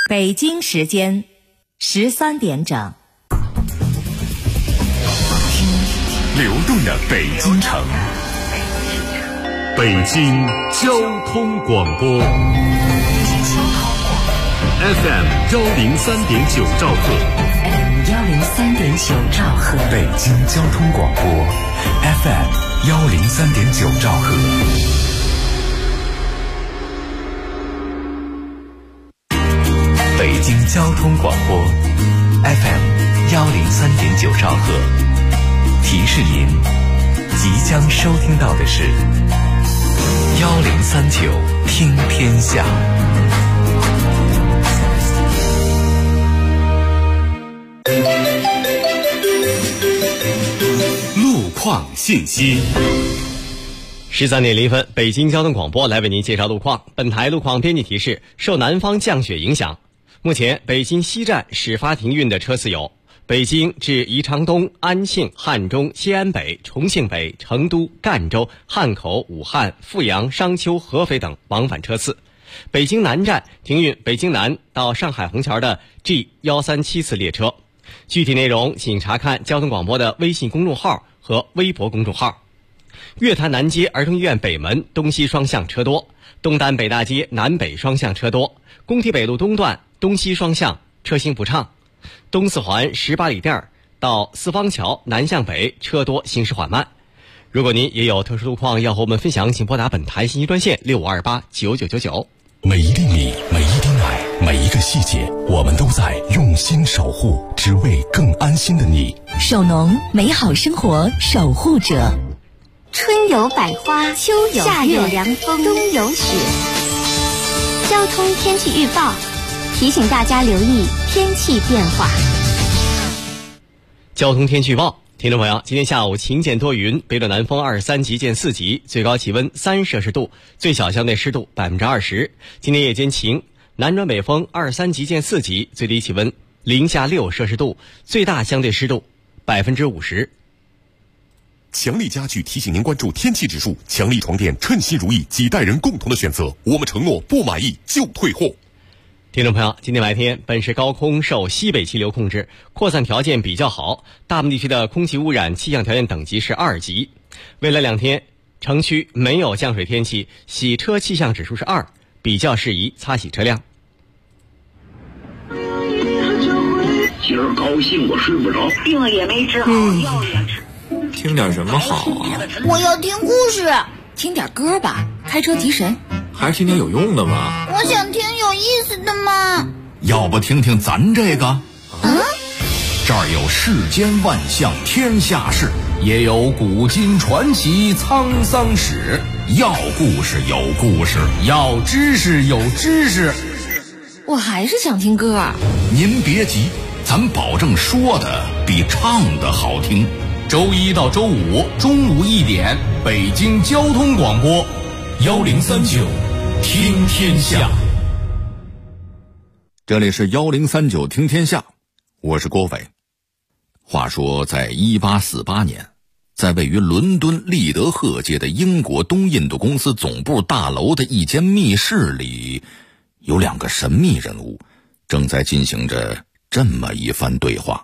北京时间13点整。 流动的北京城，北京交通广播 FM 103.9兆赫， 103.9兆赫， 北京交通广播 FM 103.9兆赫。北京交通广播 FM 103.9兆赫，提示您即将收听到的是1039听天下。路况信息。 13点0分，北京交通广播来为您介绍路况。本台路况编辑提示：受南方降雪影响，目前北京西站始发停运的车次有北京至宜昌东、安庆、汉中、西安北、重庆北、成都、赣州、汉口、武汉、阜阳、商丘、合肥等往返车次。北京南站停运北京南到上海虹桥的 G137次列车。具体内容请查看交通广播的微信公众号和微博公众号。月坛南街儿童医院北门东西双向车多，东单北大街南北双向车多，工体北路东段东西双向车行不畅，东四环18里店到四方桥南向北车多行驶缓慢。如果您也有特殊路况要和我们分享，请拨打本台信息专线65289999。 每一粒米，每一滴奶，每一个细节，我们都在用心守护，只为更安心的你。 首农，美好生活守护者。 春有百花，秋有夏有凉风，冬有雪。交通天气预报提醒大家留意天气变化。 交通天气预报，听众朋友，今天下午晴间多云，北转南风23级见4级，最高气温3摄氏度，最小相对湿度20%。今天夜间晴，南转北风23级见4级，最低气温零下6摄氏度，最大相对湿度50%。 强力家具提醒您关注天气指数，强力床垫称心如意，几代人共同的选择，我们承诺不满意就退货。 听众朋友，今天白天本市高空受西北气流控制，扩散条件比较好，大部分地区的空气污染气象条件等级是2级。未来2天城区没有降水天气，洗车气象指数是2，比较适宜擦洗车辆。 今儿高兴我睡不着， 病了也没治好，药也吃。 听点什么好啊？ 我要听故事。 听点歌吧，开车提神。 还是听点有用的吧。 我想听有意思的嘛。 要不听听咱这个？这儿有世间万象天下事，也有古今传奇沧桑史。要故事有故事，要知识有知识。 我还是想听歌。 您别急，咱保证说的比唱的好听。周一到周五中午1点，北京交通广播1039听天下。这里是1039听天下，我是郭伟。话说在1848年，在位于伦敦利德赫街的英国东印度公司总部大楼的一间密室里，有2个神秘人物正在进行着这么一番对话。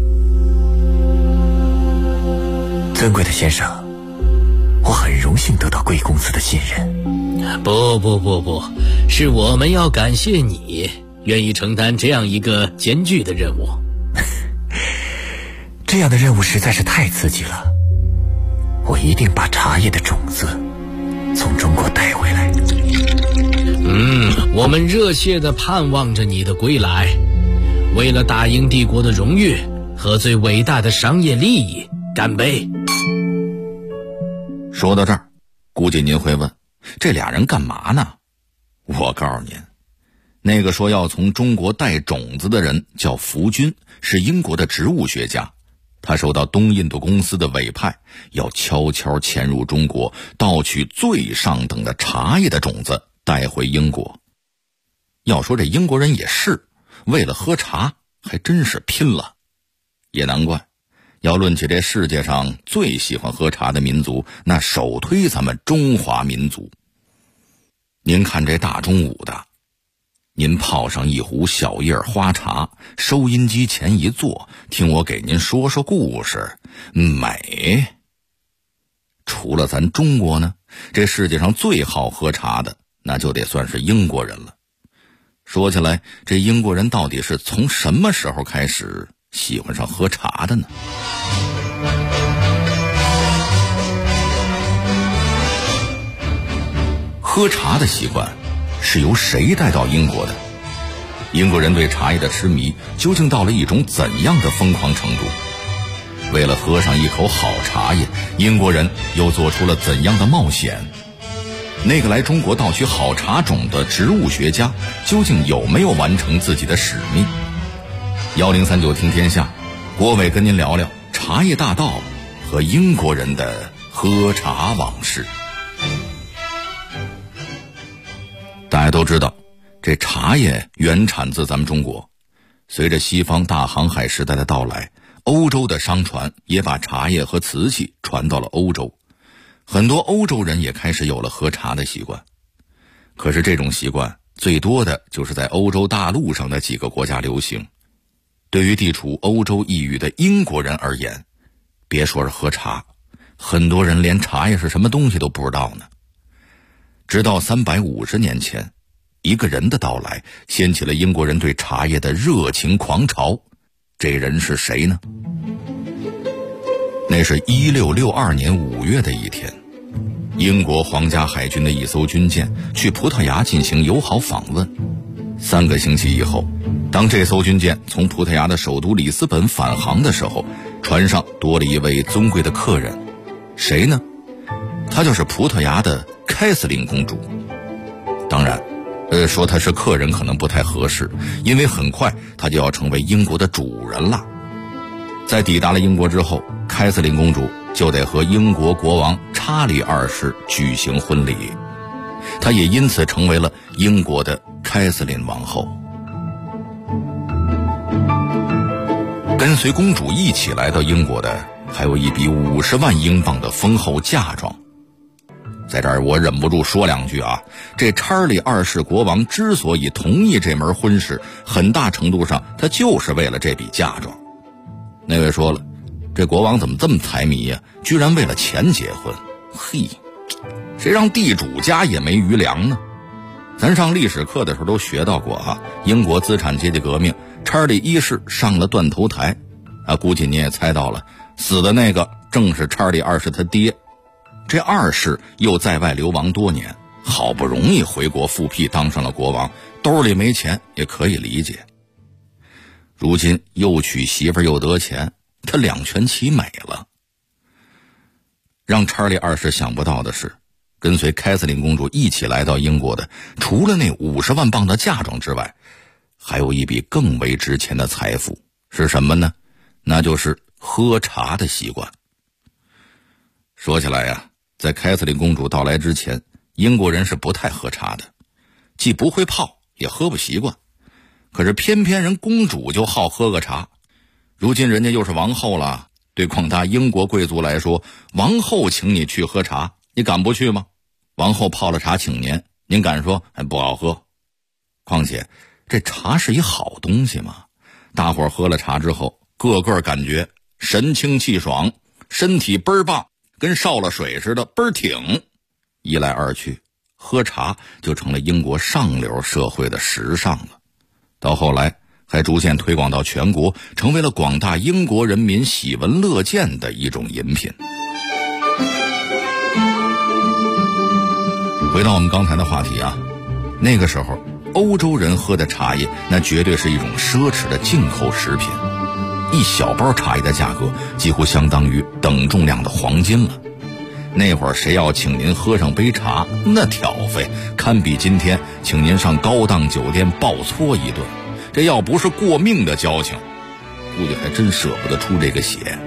尊贵的先生，我很荣幸得到贵公子的信任。 不，是我们要感谢你愿意承担这样一个艰巨的任务。 这样的任务实在是太刺激了，我一定把茶叶的种子从中国带回来。 我们热切地盼望着你的归来。为了大英帝国的荣誉和最伟大的商业利益，干杯！ 说到这儿，估计您会问，这俩人干嘛呢？我告诉您，那个说要从中国带种子的人叫福军，是英国的植物学家。他受到东印度公司的委派，要悄悄潜入中国，盗取最上等的茶叶的种子带回英国。要说这英国人也是为了喝茶，还真是拼了。也难怪，要论起这世界上最喜欢喝茶的民族，那首推咱们中华民族。您看这大中午的， 您泡上一壶小叶花茶，收音机前一坐，听我给您说说故事，美。除了咱中国呢，这世界上最好喝茶的，那就得算是英国人了。说起来，这英国人到底是从什么时候开始喜欢上喝茶的呢？喝茶的习惯是由谁带到英国的？英国人对茶叶的痴迷究竟到了一种怎样的疯狂程度？为了喝上一口好茶叶，英国人又做出了怎样的冒险？那个来中国盗取好茶种的植物学家究竟有没有完成自己的使命？1039听天下，郭伟跟您聊聊茶叶大盗和英国人的喝茶往事。大家都知道，这茶叶原产自咱们中国，随着西方大航海时代的到来，欧洲的商船也把茶叶和瓷器传到了欧洲，很多欧洲人也开始有了喝茶的习惯。可是这种习惯最多的就是在欧洲大陆上的几个国家流行。对于地处欧洲一隅的英国人而言，别说是喝茶，很多人连茶叶是什么东西都不知道呢。直到350年前，一个人的到来掀起了英国人对茶叶的热情狂潮。这人是谁呢？那是1662年5月的一天，英国皇家海军的一艘军舰去葡萄牙进行友好访问。3个星期以后，当这艘军舰从葡萄牙的首都里斯本返航的时候，船上多了一位尊贵的客人。谁呢？她就是葡萄牙的凯瑟琳公主。当然说她是客人可能不太合适，因为很快她就要成为英国的主人了。在抵达了英国之后，凯瑟琳公主就得和英国国王查理2世举行婚礼，她也因此成为了英国的凯瑟琳王后。跟随公主一起来到英国的还有一笔50万英镑的丰厚嫁妆。在这儿我忍不住说两句啊，这查理2世国王之所以同意这门婚事，很大程度上他就是为了这笔嫁妆。那位说了，这国王怎么这么财迷呀，居然为了钱结婚。嘿，谁让地主家也没余粮呢？咱上历史课的时候都学到过啊，英国资产阶级革命，查理1世上了断头台啊，估计你也猜到了，死的那个正是查理2世他爹。这2世又在外流亡多年，好不容易回国复辟当上了国王，兜里没钱也可以理解。如今又娶媳妇又得钱，他两全其美了。让查理2世想不到的是，跟随凯瑟琳公主一起来到英国的，除了那50万镑的嫁妆之外，还有一笔更为值钱的财富。是什么呢？那就是喝茶的习惯。说起来呀，在凯瑟琳公主到来之前，英国人是不太喝茶的，既不会泡，也喝不习惯。可是偏偏人公主就好喝个茶，如今人家又是王后了，对广大英国贵族来说，王后请你去喝茶，你敢不去吗？王后泡了茶请您，您敢说不好喝？况且这茶是一好东西嘛，大伙儿喝了茶之后，个个感觉神清气爽，身体倍儿棒，跟烧了水似的，倍儿挺。一来二去，喝茶就成了英国上流社会的时尚了。到后来还逐渐推广到全国，成为了广大英国人民喜闻乐见的一种饮品。回到我们刚才的话题啊，那个时候欧洲人喝的茶叶那绝对是一种奢侈的进口食品，一小包茶叶的价格几乎相当于等重量的黄金了。那会儿谁要请您喝上杯茶，那挑费堪比今天请您上高档酒店暴搓一顿，这要不是过命的交情，估计还真舍不得出这个血。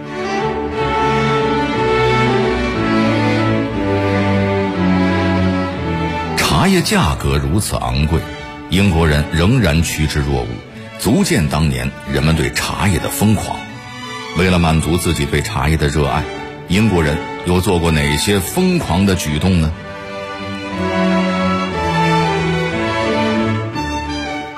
茶叶价格如此昂贵，英国人仍然趋之若鹜，足见当年人们对茶叶的疯狂。为了满足自己对茶叶的热爱，英国人又做过哪些疯狂的举动呢？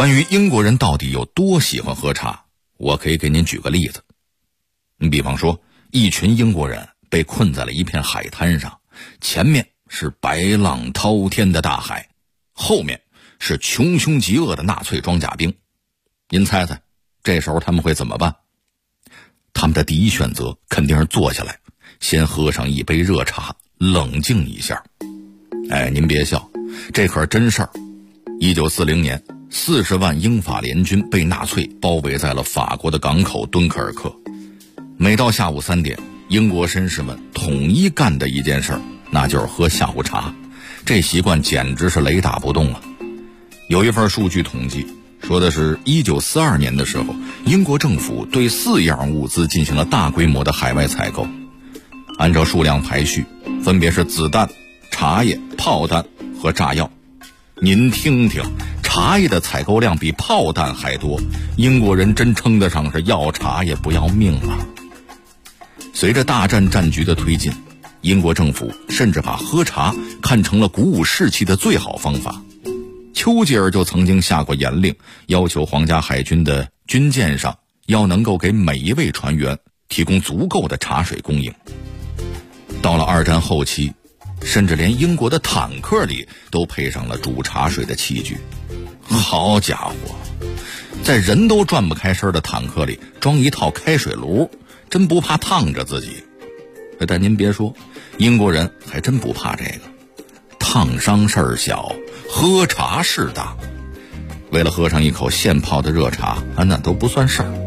关于英国人到底有多喜欢喝茶，我可以给您举个例子。你比方说，一群英国人被困在了一片海滩上，前面是白浪滔天的大海，后面是穷凶极恶的纳粹装甲兵。您猜猜，这时候他们会怎么办？他们的第一选择肯定是坐下来，先喝上一杯热茶，冷静一下。您别笑，这可是真事儿。1940年，40万英法联军被纳粹包围在了法国的港口敦刻尔克。每到下午3点，英国绅士们统一干的一件事，那就是喝下午茶。这习惯简直是雷打不动啊！有一份数据统计，说的是1942年的时候，英国政府对4样物资进行了大规模的海外采购，按照数量排序，分别是子弹、茶叶、炮弹和炸药。您听听，茶叶的采购量比炮弹还多，英国人真称得上是要茶也不要命了。随着大战战局的推进，英国政府甚至把喝茶看成了鼓舞士气的最好方法。丘吉尔就曾经下过严令，要求皇家海军的军舰上要能够给每一位船员提供足够的茶水供应。到了2战后期，甚至连英国的坦克里都配上了煮茶水的器具。好家伙，在人都转不开身的坦克里装一套开水炉，真不怕烫着自己。但您别说，英国人还真不怕这个，烫伤事儿小，喝茶事大。为了喝上一口现泡的热茶，那都不算事儿。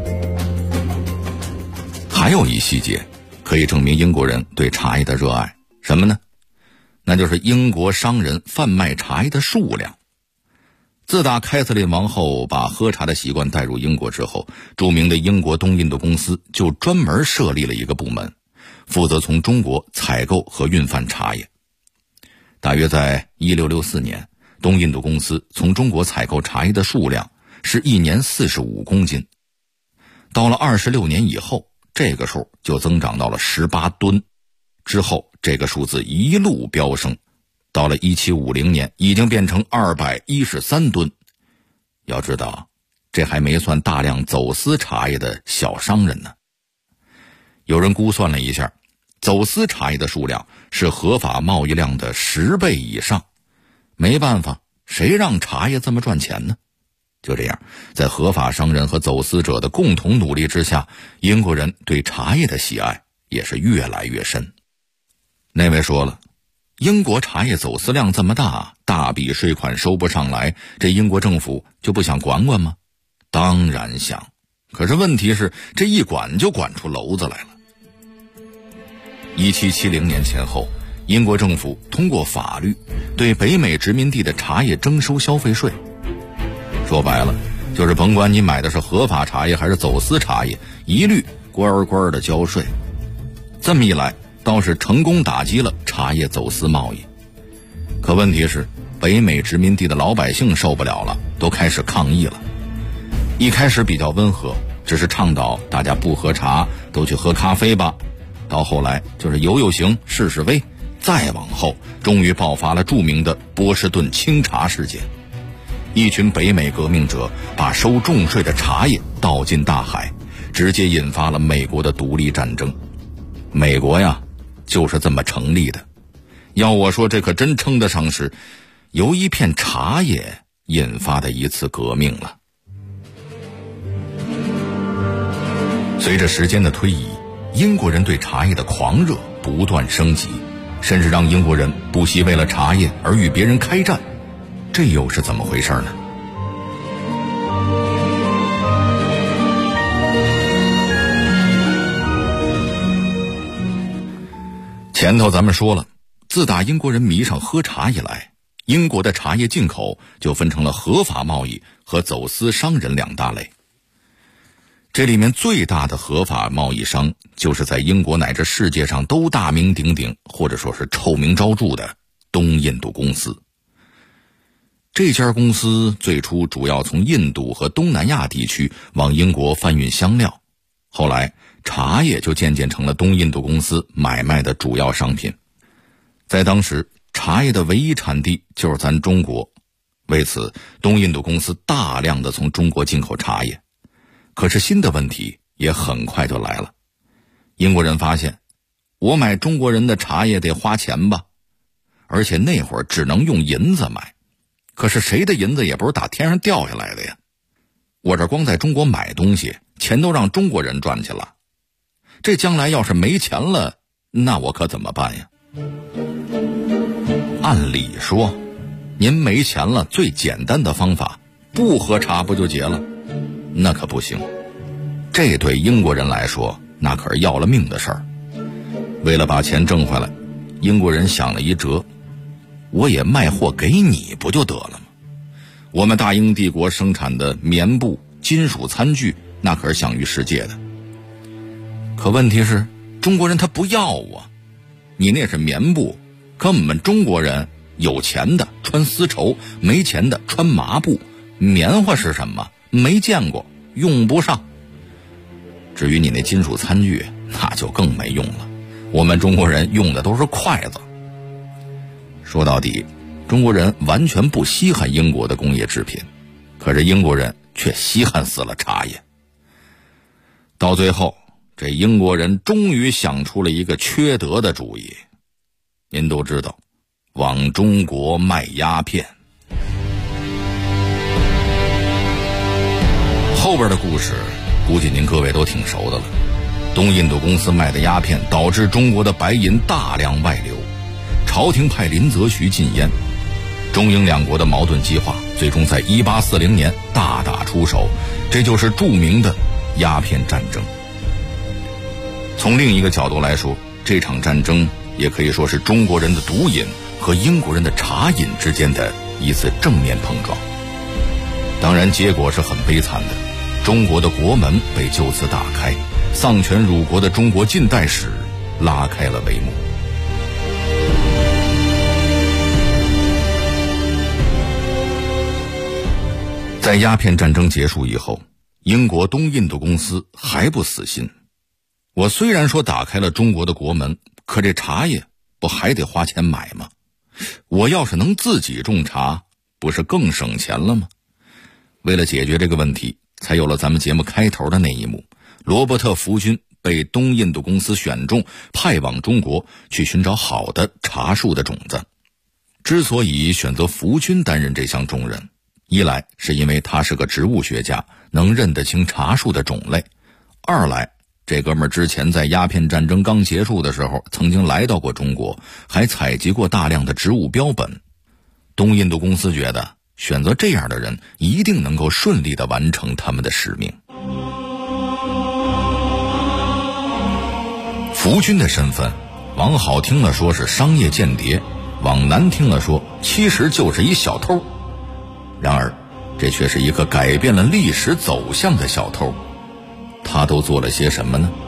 还有一细节可以证明英国人对茶叶的热爱，什么呢？那就是英国商人贩卖茶叶的数量。自打凯瑟琳王后把喝茶的习惯带入英国之后，著名的英国东印度公司就专门设立了一个部门，负责从中国采购和运贩茶叶。大约在1664年，东印度公司从中国采购茶叶的数量是1年45公斤。到了26年以后，这个数就增长到了18吨。之后这个数字一路飙升，到了1750年已经变成213吨。要知道，这还没算大量走私茶叶的小商人呢。有人估算了一下，走私茶叶的数量是合法贸易量的10倍以上。没办法，谁让茶叶这么赚钱呢？就这样，在合法商人和走私者的共同努力之下，英国人对茶叶的喜爱也是越来越深。那位说了，英国茶叶走私量这么大，大笔税款收不上来，这英国政府就不想管管吗？当然想，可是问题是这一管就管出篓子来了。1770年前后，英国政府通过法律对北美殖民地的茶叶征收消费税。说白了，就是甭管你买的是合法茶叶还是走私茶叶，一律乖乖的交税。这么一来，倒是成功打击了茶叶走私贸易。可问题是，北美殖民地的老百姓受不了了，都开始抗议了。一开始比较温和，只是倡导大家不喝茶，都去喝咖啡吧。到后来就是游行、示示威，再往后终于爆发了著名的波士顿清茶事件。一群北美革命者把收重税的茶叶倒进大海，直接引发了美国的独立战争。美国呀，就是这么成立的。要我说，这可真称得上是由一片茶叶引发的一次革命了。随着时间的推移，英国人对茶叶的狂热不断升级，甚至让英国人不惜为了茶叶而与别人开战。这又是怎么回事呢？前头咱们说了，自打英国人迷上喝茶以来，英国的茶叶进口就分成了合法贸易和走私商人2大类。这里面最大的合法贸易商，就是在英国乃至世界上都大名鼎鼎，或者说是臭名昭著的东印度公司。这家公司最初主要从印度和东南亚地区往英国贩运香料，后来茶叶就渐渐成了东印度公司买卖的主要商品。在当时，茶叶的唯一产地就是咱中国， 为此，东印度公司大量的从中国进口茶叶。可是新的问题也很快就来了。英国人发现，我买中国人的茶叶得花钱吧，而且那会儿只能用银子买。可是谁的银子也不是打天上掉下来的呀。我这光在中国买东西，钱都让中国人赚去了。这将来要是没钱了，那我可怎么办呀？按理说，您没钱了，最简单的方法，不喝茶不就结了？那可不行。这对英国人来说，那可是要了命的事儿。为了把钱挣回来，英国人想了一辙，我也卖货给你不就得了吗？我们大英帝国生产的棉布、金属餐具，那可是享誉世界的。可问题是，中国人他不要啊。你那是棉布，可我们中国人有钱的穿丝绸，没钱的穿麻布。棉花是什么？没见过，用不上。至于你那金属餐具，那就更没用了。我们中国人用的都是筷子。说到底，中国人完全不稀罕英国的工业制品，可是英国人却稀罕死了茶叶。到最后，这英国人终于想出了一个缺德的主意。您都知道，往中国卖鸦片。后边的故事估计您各位都挺熟的了。东印度公司卖的鸦片导致中国的白银大量外流，朝廷派林则徐禁烟，中英两国的矛盾激化，最终在1840年大打出手，这就是著名的鸦片战争。从另一个角度来说，这场战争也可以说是中国人的毒瘾和英国人的茶瘾之间的一次正面碰撞。当然结果是很悲惨的，中国的国门被就此打开，丧权辱国的中国近代史拉开了帷幕。在鸦片战争结束以后，英国东印度公司还不死心。我虽然说打开了中国的国门，可这茶叶不还得花钱买吗？我要是能自己种茶，不是更省钱了吗？为了解决这个问题，才有了咱们节目开头的那一幕，罗伯特·福军被东印度公司选中，派往中国去寻找好的茶树的种子。之所以选择福军担任这项重任，一来是因为他是个植物学家，能认得清茶树的种类；二来，这哥们儿之前在鸦片战争刚结束的时候，曾经来到过中国，还采集过大量的植物标本。东印度公司觉得选择这样的人一定能够顺利地完成他们的使命。福军的身份，往好听了说是商业间谍，往难听了说其实就是一小偷。然而这却是一个改变了历史走向的小偷。他都做了些什么呢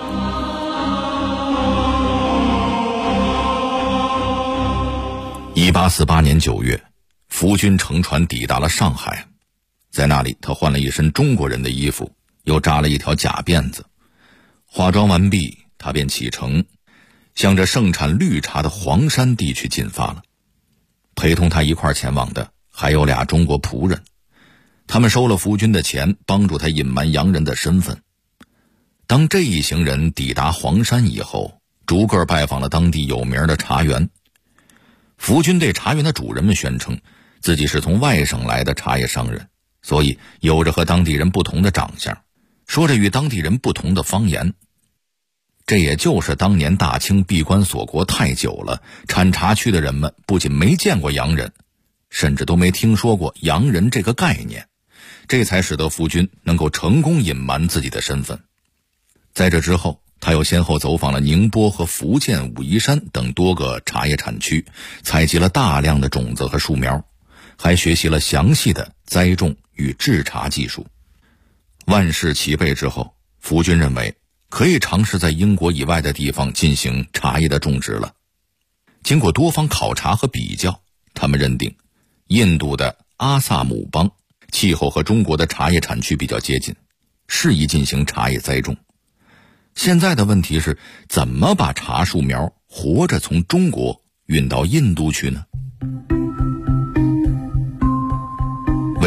？1848年9月，福军乘船抵达了上海，在那里他换了一身中国人的衣服，又扎了一条假辫子。化妆完毕，他便启程，向着盛产绿茶的黄山地区进发了。陪同他一块前往的还有俩中国仆人，他们收了福军的钱，帮助他隐瞒洋人的身份。当这一行人抵达黄山以后，逐个拜访了当地有名的茶园。福军对茶园的主人们宣称自己是从外省来的茶叶商人，所以有着和当地人不同的长相，说着与当地人不同的方言。这也就是当年大清闭关锁国太久了，产茶区的人们不仅没见过洋人，甚至都没听说过洋人这个概念，这才使得福军能够成功隐瞒自己的身份。在这之后，他又先后走访了宁波和福建武夷山等多个茶叶产区，采集了大量的种子和树苗，还学习了详细的栽种与制茶技术。万事齐备之后，福军认为可以尝试在英国以外的地方进行茶叶的种植了。经过多方考察和比较，他们认定印度的阿萨姆邦气候和中国的茶叶产区比较接近，适宜进行茶叶栽种。现在的问题是，怎么把茶树苗活着从中国运到印度去呢？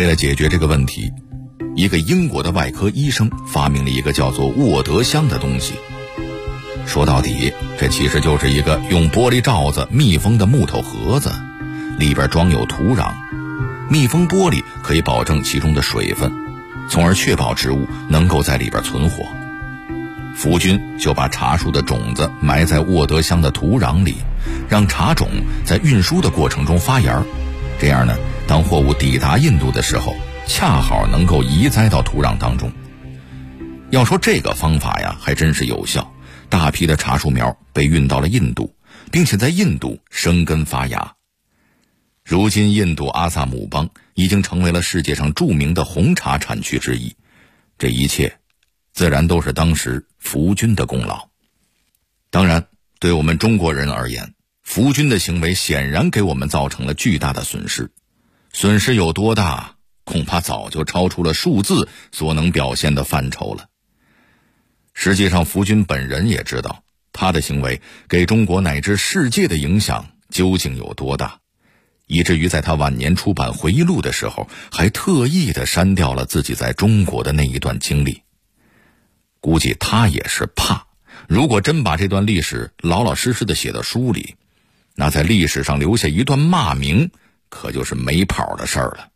为了解决这个问题，一个英国的外科医生发明了一个叫做沃德箱的东西。说到底，这其实就是一个用玻璃罩子密封的木头盒子，里边装有土壤。密封玻璃可以保证其中的水分，从而确保植物能够在里边存活。福军就把茶树的种子埋在沃德箱的土壤里，让茶种在运输的过程中发芽，这样呢，当货物抵达印度的时候，恰好能够移栽到土壤当中。要说这个方法呀，还真是有效，大批的茶树苗被运到了印度，并且在印度生根发芽。如今印度阿萨姆邦已经成为了世界上著名的红茶产区之一，这一切自然都是当时福军的功劳。当然，对我们中国人而言，福军的行为显然给我们造成了巨大的损失。损失有多大，恐怕早就超出了数字所能表现的范畴了。实际上，福军本人也知道，他的行为给中国乃至世界的影响究竟有多大，以至于在他晚年出版回忆录的时候，还特意地删掉了自己在中国的那一段经历。估计他也是怕，如果真把这段历史老老实实地写到书里，那在历史上留下一段骂名，可就是没跑的事儿了。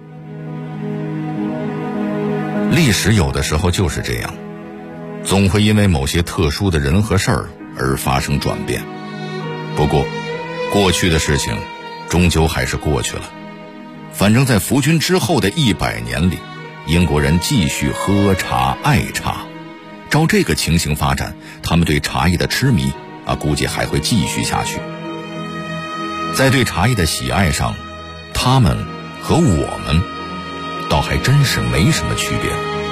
历史有的时候就是这样，总会因为某些特殊的人和事儿而发生转变。不过，过去的事情终究还是过去了。反正在福军之后的100年里，英国人继续喝茶爱茶。照这个情形发展，他们对茶叶的痴迷估计还会继续下去。在对茶叶的喜爱上，他们和我们倒还真是没什么区别。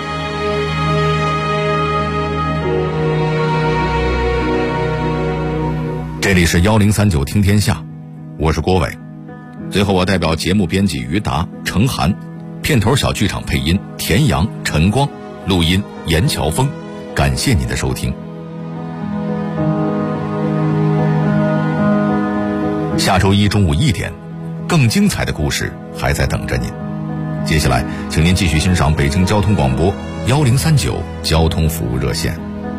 这里是1039听天下，我是郭伟。最后，我代表节目编辑于达、程涵，片头小剧场配音田阳、陈光，录音严乔峰，感谢您的收听。下周一中午1点，更精彩的故事还在等着您。接下来，请您继续欣赏北京交通广播1039交通服务热线。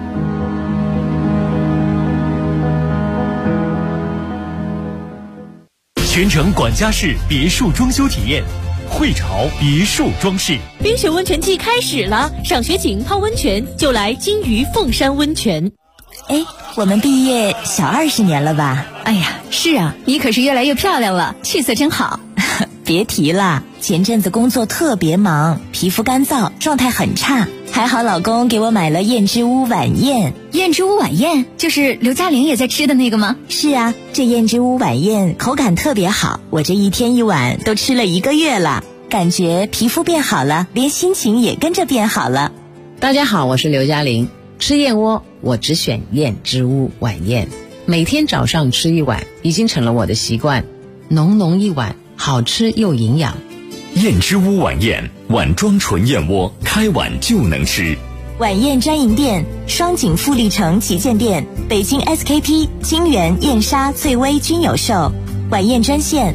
全程管家式别墅装修体验，汇潮别墅装饰。 冰雪温泉季开始了，赏雪景泡温泉就来金鱼凤山温泉。 哎，我们毕业小20年了吧？ 哎呀，是啊，你可是越来越漂亮了，气色真好。 别提了，前阵子工作特别忙，皮肤干燥，状态很差。还好老公给我买了燕之屋晚宴。 燕之屋晚宴就是刘嘉玲也在吃的那个吗？ 是啊，这燕之屋晚宴口感特别好，我这一天一碗都吃了1个月了，感觉皮肤变好了，连心情也跟着变好了。 大家好，我是刘嘉玲。吃燕窝我只选燕之屋晚宴，每天早上吃1碗已经成了我的习惯，浓浓一碗，好吃又营养。 燕之屋晚宴，碗装纯燕窝，开碗就能吃。 晚宴专营店：双井富力城旗舰店、北京 SKP、金源、燕莎、翠微均有售。晚宴专线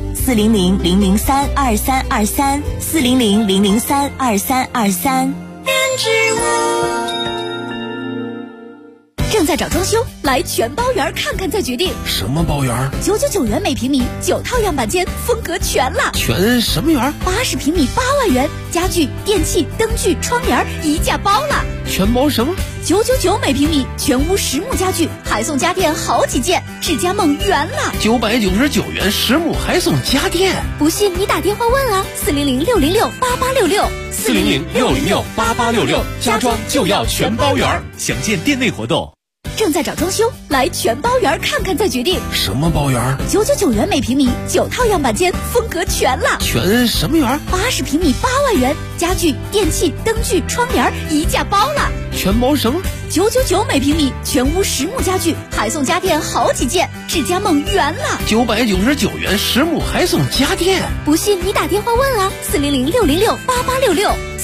：400-003-2323，400-003-2323。 燕之屋正在找装修，来全包园看看再决定。 什么包园 ？999元每平米，9套样板间，风格全了。 全什么园 ？80平米8万元，家具、电器、灯具、窗帘一价包了。 全包什么 ？999每平米，全屋实木家具，还送家电好几件，智家梦圆了。 999元实木还送家电， 不信你打电话问啊，400-606-8866，400-606-8866，家装就要全包园。 详见店内活动。 正在找装修，来全包园看看再决定。 什么包园 ？999元每平米，9套样板间，风格全了。 全什么园 ？80平米8万元，家具、电器、灯具、窗帘一价包了。 全包什么 ？999每平米，全屋实木家具，还送家电好几件，智家梦圆了。 999元实木还送家电， 不信你打电话问啊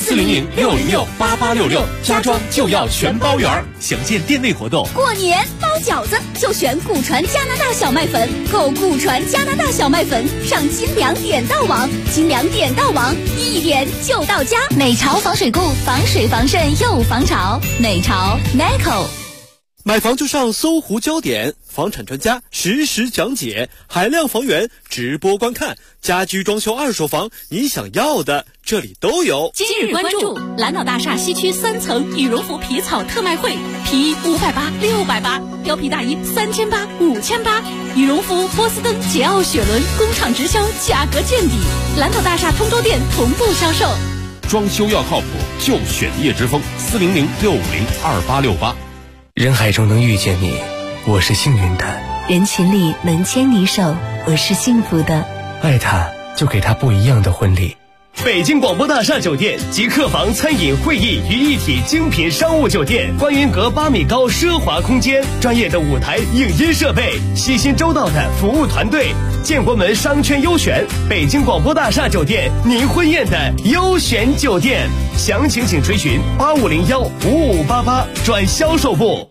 ，400-606-8866，400-606-8866，家装就要全包园。 详见店内活动。 过年包饺子就选古传加拿大小麦粉，购古传加拿大小麦粉上金粮点到网，金粮点到网一点就到家。 美巢防水固，防水防渗又防潮。美巢 NECO。 买房就上搜狐焦点，房产专家实时讲解，海量房源直播观看，家居装修二手房，你想要的这里都有。 今日关注蓝岛大厦西区3层羽绒服皮草特卖会，皮衣580、680，貂皮大衣3800、5800，羽绒服、波司登、捷奥雪伦工厂直销，价格见底。蓝岛大厦通州店同步销售。 装修要靠谱，就选叶之峰，400-650-2868。 人海中能遇见你，我是幸运的； 人群里能牵你手，我是幸福的。 爱他，就给他不一样的婚礼。 北京广播大厦酒店集客房、餐饮、会议于一体精品商务酒店，观云阁8米高奢华空间，专业的舞台影音设备，细心周到的服务团队，建国门商圈优选，北京广播大厦酒店，您婚宴的优选酒店。详情请垂询8501-5588转销售部。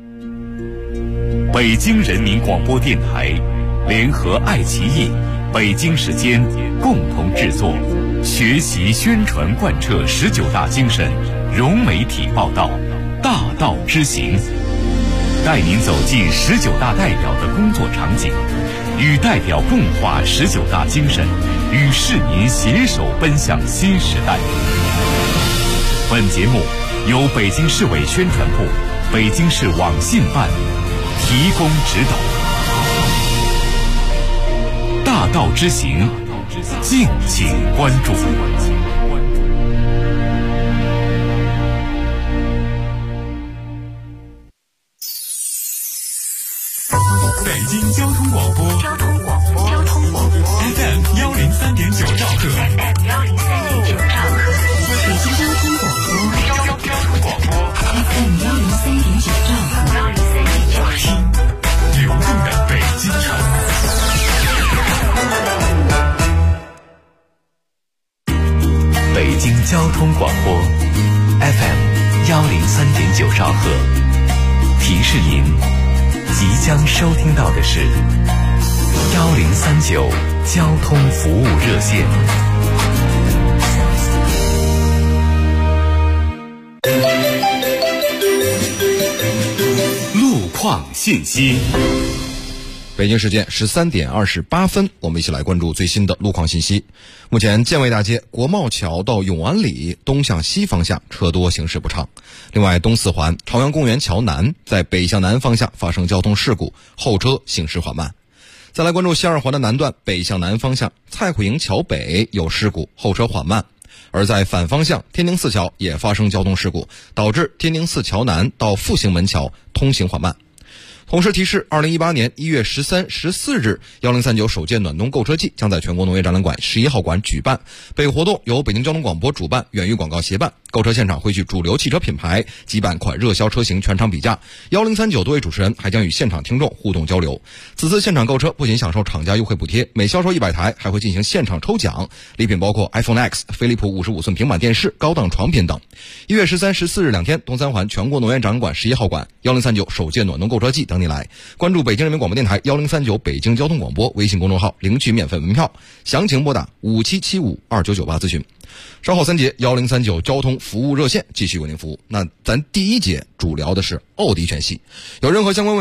北京人民广播电台联合爱奇艺、北京时间共同制作，学习宣传贯彻19大精神，融媒体报道，大道之行，带您走进19大代表的工作场景，与代表共话19大精神，与市民携手奔向新时代。本节目由北京市委宣传部、北京市网信办提供指导。大道之行，敬请关注。北京交通广播FM 103.9兆赫， 北京交通广播 FM 103.9兆赫， 听流动的北京城。北京交通广播 FM 103.9兆赫，提示您即将收听到的是1039交通服务热线。路况信息。 北京时间13点28分，我们一起来关注最新的路况信息。目前建卫大街国贸桥到永安里东向西方向车多，行驶不畅。另外，东四环朝阳公园桥南在北向南方向发生交通事故，后车行驶缓慢。再来关注西二环的南段北向南方向蔡慧营桥北有事故，后车缓慢。而在反方向天宁寺桥也发生交通事故，导致天宁寺桥南到复兴门桥通行缓慢。同时提示，2018年1月13、14日，1039首届暖冬购车季将在全国农业展览馆11号馆举办。本活动由北京交通广播主办，远域广告协办。购车现场汇聚主流汽车品牌几百款热销车型全场比价。1039多位主持人还将与现场听众互动交流。此次现场购车不仅享受厂家优惠补贴，每销售100台还会进行现场抽奖，礼品包括 iPhone X、飞利浦55寸平板电视、高档床品等。1月13、14日2天，东三环全国农业展览馆11号馆1039首届暖冬购车季等你来。关注北京人民广播电台1039北京交通广播微信公众号，领取免费门票，详情拨打57752998咨询。稍后3节1039交通服务热线继续为您服务。那咱第一节主聊的是奥迪全系，有任何相关问题